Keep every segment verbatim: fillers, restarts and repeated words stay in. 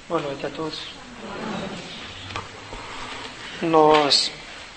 Boa noite a todos. Nós,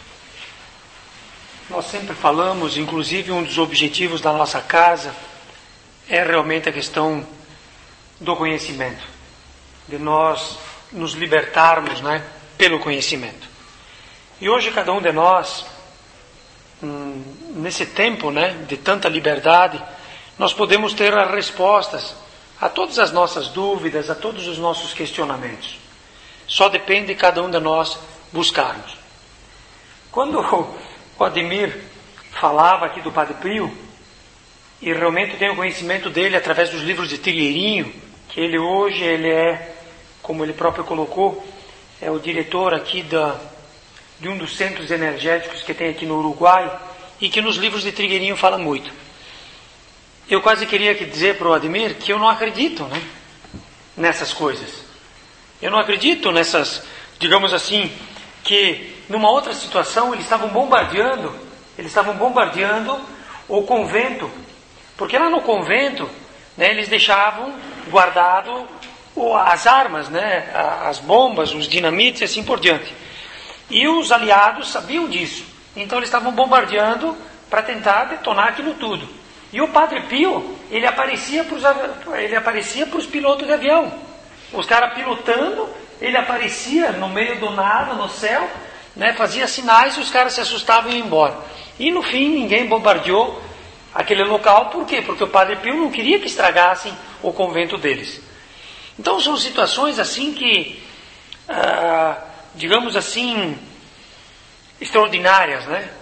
nós sempre falamos, inclusive um dos objetivos da nossa casa é realmente a questão do conhecimento, de nós nos libertarmos, né, pelo conhecimento. E hoje cada um de nós, hum, nesse tempo, né, de tanta liberdade, nós podemos ter as respostas a todas as nossas dúvidas, a todos os nossos questionamentos. Só depende de cada um de nós buscarmos. Quando o Ademir falava aqui do Padre Pio, e realmente tenho conhecimento dele através dos livros de Trigueirinho, que ele hoje ele é, como ele próprio colocou, é o diretor aqui da, de um dos centros energéticos que tem aqui no Uruguai, e que nos livros de Trigueirinho fala muito. Eu quase queria dizer para o Ademir que eu não acredito, né, nessas coisas. Eu não acredito nessas, digamos assim, que numa outra situação eles estavam bombardeando, eles estavam bombardeando o convento, porque lá no convento, né, eles deixavam guardado as armas, né, as bombas, os dinamites e assim por diante. E os aliados sabiam disso, então eles estavam bombardeando para tentar detonar aquilo tudo. E o Padre Pio, ele aparecia para os, ele aparecia para os pilotos de avião. Os caras pilotando, ele aparecia no meio do nada, no céu, né, fazia sinais e os caras se assustavam e iam embora. E no fim, ninguém bombardeou aquele local. Por quê? Porque o Padre Pio não queria que estragassem o convento deles. Então são situações assim que, ah, digamos assim, extraordinárias, né?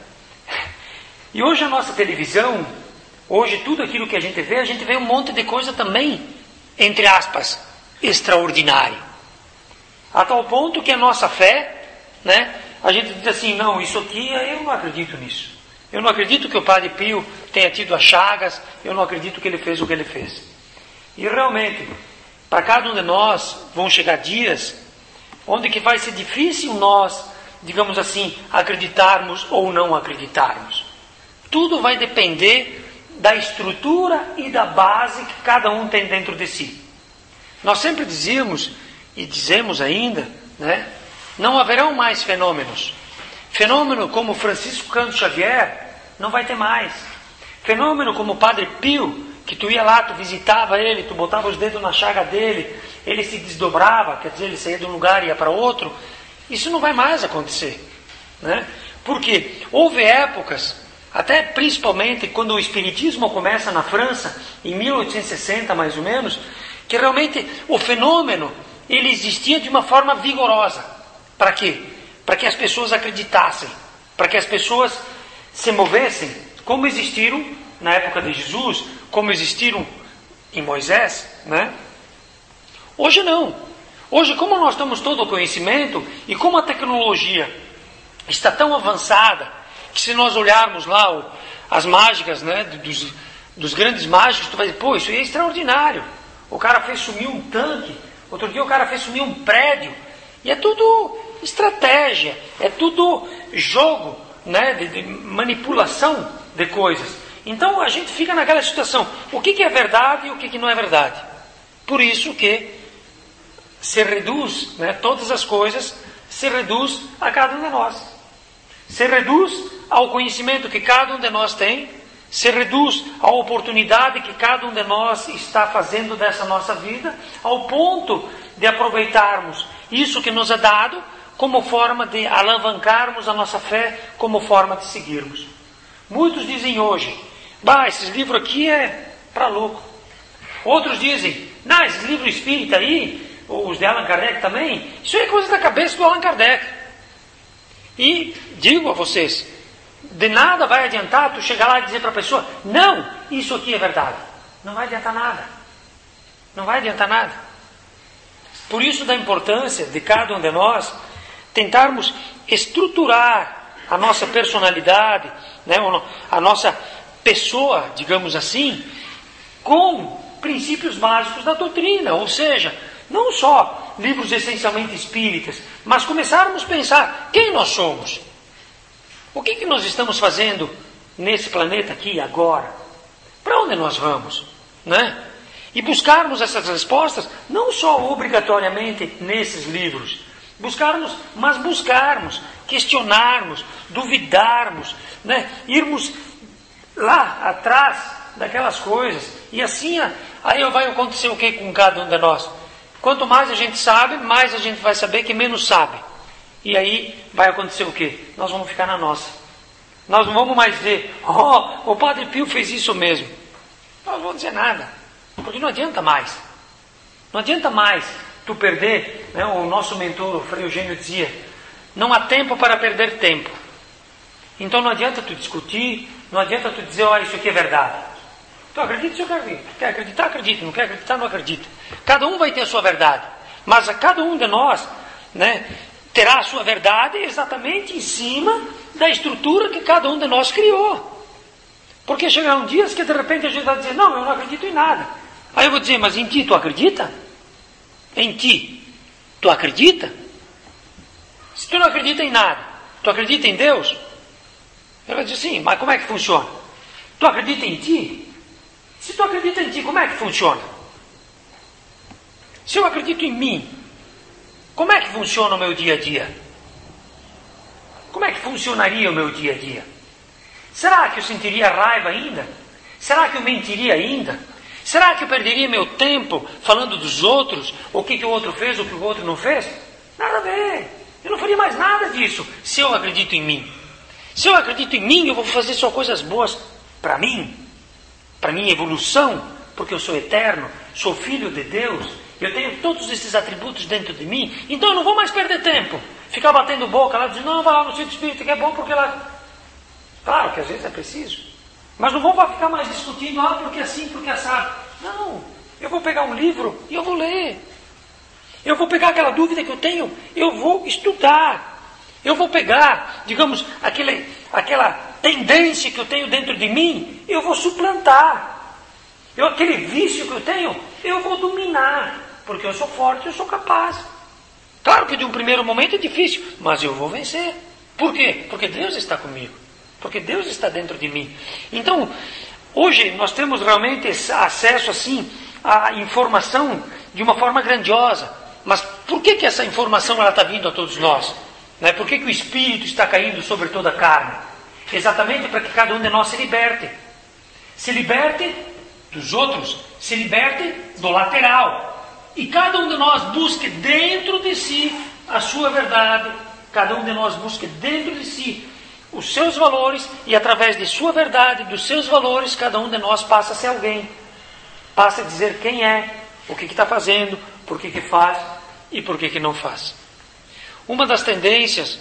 E hoje a nossa televisão, hoje tudo aquilo que a gente vê, a gente vê um monte de coisa também, entre aspas, extraordinário. A tal ponto que a nossa fé, né, a gente diz assim, não, isso aqui eu não acredito nisso. Eu não acredito que o Padre Pio tenha tido as chagas, eu não acredito que ele fez o que ele fez. E realmente, para cada um de nós vão chegar dias onde que vai ser difícil nós, digamos assim, acreditarmos ou não acreditarmos. Tudo vai depender da estrutura e da base que cada um tem dentro de si. Nós sempre dizíamos, e dizemos ainda, né, não haverão mais fenômenos. Fenômeno como Francisco Cândido Xavier, não vai ter mais. Fenômeno como o Padre Pio, que tu ia lá, tu visitava ele, tu botava os dedos na chaga dele, ele se desdobrava, quer dizer, ele saía de um lugar e ia para outro. Isso não vai mais acontecer, né? Porque houve épocas, até principalmente quando o Espiritismo começa na França, em mil oitocentos e sessenta mais ou menos, que realmente o fenômeno, ele existia de uma forma vigorosa. Para quê? Para que as pessoas acreditassem, para que as pessoas se movessem, como existiram na época de Jesus, como existiram em Moisés, né? Hoje não. Hoje, como nós temos todo o conhecimento e como a tecnologia está tão avançada, que se nós olharmos lá o, as mágicas, né, dos, dos grandes mágicos, tu vai dizer, pô, isso aí é extraordinário. O cara fez sumir um tanque, outro dia o cara fez sumir um prédio. E é tudo estratégia, é tudo jogo, né, de, de manipulação de coisas. Então a gente fica naquela situação, o que, que é verdade e o que, que não é verdade. Por isso que se reduz, né, todas as coisas se reduz a cada um de nós. Se reduz ao conhecimento que cada um de nós tem, se reduz à oportunidade que cada um de nós está fazendo dessa nossa vida, ao ponto de aproveitarmos isso que nos é dado como forma de alavancarmos a nossa fé, como forma de seguirmos. Muitos dizem hoje, bah, esses livros aqui é para louco. Outros dizem, não, esses livros espírita aí, os de Allan Kardec também, isso é coisa da cabeça do Allan Kardec. E digo a vocês, de nada vai adiantar tu chegar lá e dizer para a pessoa, não, isso aqui é verdade. Não vai adiantar nada. Não vai adiantar nada. Por isso da importância de cada um de nós tentarmos estruturar a nossa personalidade, né, a nossa pessoa, digamos assim, com princípios básicos da doutrina, ou seja, não só livros essencialmente espíritas, mas começarmos a pensar quem nós somos. O que, que nós estamos fazendo nesse planeta aqui agora? Para onde nós vamos? Né? E buscarmos essas respostas, não só obrigatoriamente nesses livros, buscarmos, mas buscarmos, questionarmos, duvidarmos, né? Irmos lá atrás daquelas coisas. E assim, aí vai acontecer o que com cada um de nós? Quanto mais a gente sabe, mais a gente vai saber que menos sabe. E aí vai acontecer o que? Nós vamos ficar na nossa. Nós não vamos mais dizer, oh, o Padre Pio fez isso mesmo. Nós não vamos dizer nada. Porque não adianta mais. Não adianta mais tu perder, né? O nosso mentor, o Frei Eugênio, dizia, não há tempo para perder tempo. Então não adianta tu discutir, não adianta tu dizer, ó, oh, isso aqui é verdade. Tu acredita, isso eu acredito. Quer acreditar, acredita. Não quer acreditar, não acredita. Cada um vai ter a sua verdade. Mas a cada um de nós, né, terá a sua verdade exatamente em cima da estrutura que cada um de nós criou. Porque chegarão dias que de repente a gente vai dizer, não, eu não acredito em nada. Aí eu vou dizer, mas em ti tu acredita? Em ti tu acredita? Se tu não acredita em nada, tu acredita em Deus? Ele vai dizer, sim, mas como é que funciona? Tu acredita em ti? Se tu acredita em ti, como é que funciona? Se eu acredito em mim, como é que funciona o meu dia a dia? Como é que funcionaria o meu dia a dia? Será que eu sentiria raiva ainda? Será que eu mentiria ainda? Será que eu perderia meu tempo falando dos outros? O que, que o outro fez, o que o outro não fez? Nada a ver. Eu não faria mais nada disso se eu acredito em mim. Se eu acredito em mim, eu vou fazer só coisas boas para mim, para minha evolução, porque eu sou eterno, sou filho de Deus, eu tenho todos esses atributos dentro de mim, então eu não vou mais perder tempo. Ficar batendo boca lá, dizendo, não, vai lá no centro espírita que é bom porque lá... Claro que às vezes é preciso. Mas não vou ficar mais discutindo, ah, porque assim, porque assado. Não, eu vou pegar um livro e eu vou ler. Eu vou pegar aquela dúvida que eu tenho, eu vou estudar. Eu vou pegar, digamos, aquele, aquela tendência que eu tenho dentro de mim, eu vou suplantar. Eu, aquele vício que eu tenho, eu vou dominar. Porque eu sou forte, eu sou capaz. Claro que de um primeiro momento é difícil, mas eu vou vencer. Por quê? Porque Deus está comigo. Porque Deus está dentro de mim. Então, hoje nós temos realmente acesso assim à informação de uma forma grandiosa. Mas por que, que essa informação ela está vindo a todos nós? Né? Por que, que o Espírito está caindo sobre toda a carne? Exatamente para que cada um de nós se liberte. Se liberte dos outros, se liberte do lateral. E cada um de nós busque dentro de si a sua verdade. Cada um de nós busque dentro de si os seus valores, e através de sua verdade, dos seus valores, cada um de nós passa a ser alguém. Passa a dizer quem é, o que está fazendo, por que, que faz e por que, que não faz. Uma das tendências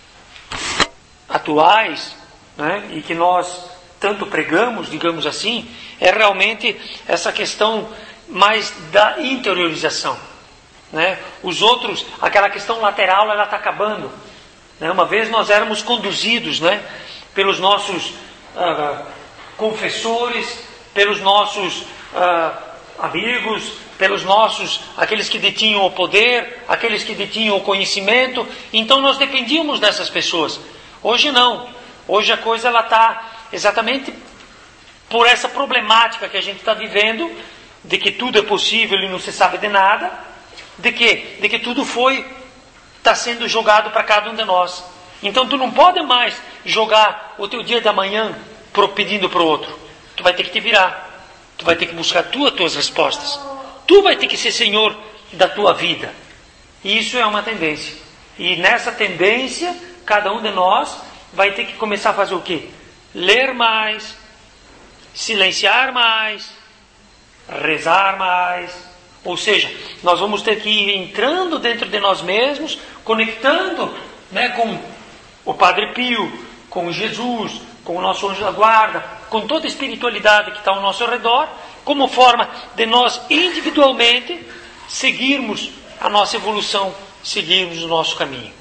atuais, né, e que nós tanto pregamos, digamos assim, é realmente essa questão mais da interiorização. Né? Os outros, aquela questão lateral, ela está acabando. Uma vez nós éramos conduzidos, né, pelos nossos ah, confessores, pelos nossos ah, amigos, pelos nossos, aqueles que detinham o poder, aqueles que detinham o conhecimento. Então nós dependíamos dessas pessoas. Hoje não. Hoje a coisa ela está exatamente por essa problemática que a gente está vivendo, de que tudo é possível e não se sabe de nada, de que, de que tudo foi... está sendo jogado para cada um de nós. Então tu não pode mais jogar o teu dia de amanhã pedindo para o outro. Tu vai ter que te virar. Tu vai ter que buscar tu as tuas respostas. Tu vai ter que ser senhor da tua vida. E isso é uma tendência. E nessa tendência, cada um de nós vai ter que começar a fazer o quê? Ler mais, silenciar mais, rezar mais. Ou seja, nós vamos ter que ir entrando dentro de nós mesmos, conectando, né, com o Padre Pio, com Jesus, com o nosso anjo da guarda, com toda a espiritualidade que está ao nosso redor, como forma de nós individualmente seguirmos a nossa evolução, seguirmos o nosso caminho.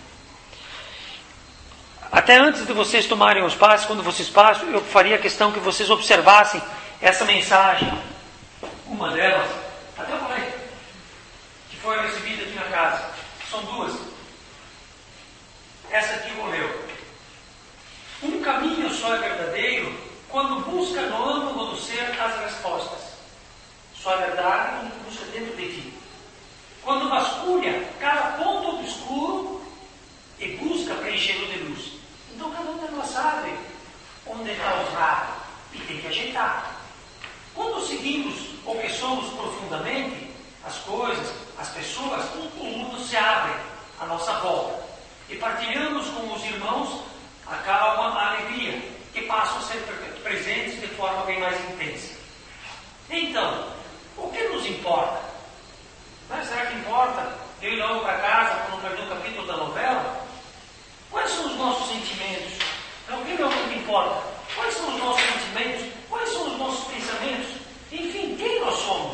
Até antes de vocês tomarem os passos, quando vocês passam, eu faria questão que vocês observassem essa mensagem. Uma delas, até eu falei, que foi recebida aqui na casa. São duas. Essa aqui vou ler. Um caminho só é verdadeiro quando busca no âmago do ser as respostas. Só a verdade quando tu busca dentro de ti. Quando vasculha cada ponto obscuro e busca preenchê-lo de luz. Então cada um de nós sabe onde está os raros e tem que ajeitar. Quando seguimos o que somos profundamente, as coisas, as pessoas, o mundo se abre à nossa volta. E partilhamos com os irmãos a calma, a alegria, que passam a ser presentes de forma bem mais intensa. Então, o que nos importa? Mas será que importa eu ir logo para casa para não perder um capítulo da novela? Quais são os nossos sentimentos? Então, o que realmente importa? Quais são os nossos sentimentos? Quais são os nossos pensamentos? Enfim, quem nós somos?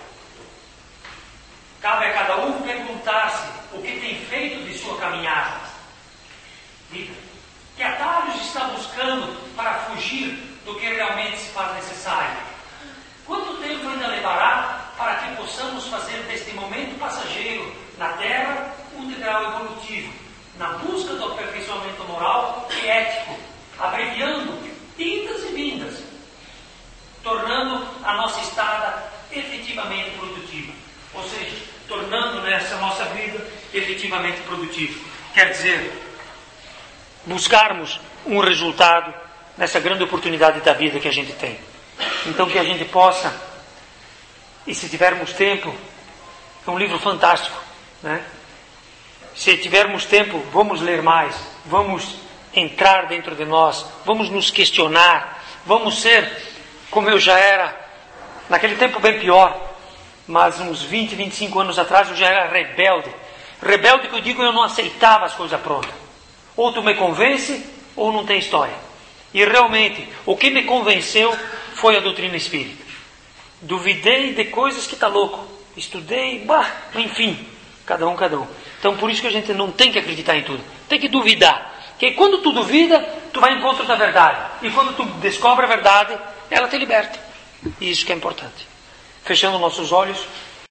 Cabe a cada um perguntar-se o que tem feito de sua caminhada. Vida. Que atalhos está buscando para fugir do que realmente se faz necessário? Quanto tempo ainda levará para que possamos fazer deste momento passageiro na Terra um degrau evolutivo, na busca do aperfeiçoamento moral e ético, abreviando idas e vindas, tornando a nossa estada efetivamente produtiva, ou seja, tornando nessa nossa vida efetivamente produtiva. Quer dizer, buscarmos um resultado nessa grande oportunidade da vida que a gente tem. Então que a gente possa, e se tivermos tempo, é um livro fantástico, né? Se tivermos tempo, vamos ler mais, vamos entrar dentro de nós, vamos nos questionar, vamos ser como eu já era, naquele tempo bem pior, mas uns vinte, vinte e cinco anos atrás eu já era rebelde. Rebelde que eu digo, eu não aceitava as coisas prontas. Ou tu me convence, ou não tem história. E realmente, o que me convenceu foi a doutrina espírita. Duvidei de coisas que está louco. Estudei, bah, enfim, cada um, cada um. Então por isso que a gente não tem que acreditar em tudo. Tem que duvidar. Porque quando tu duvida, tu vai em encontro da verdade. E quando tu descobre a verdade, ela te liberta. E isso que é importante. Fechando nossos olhos,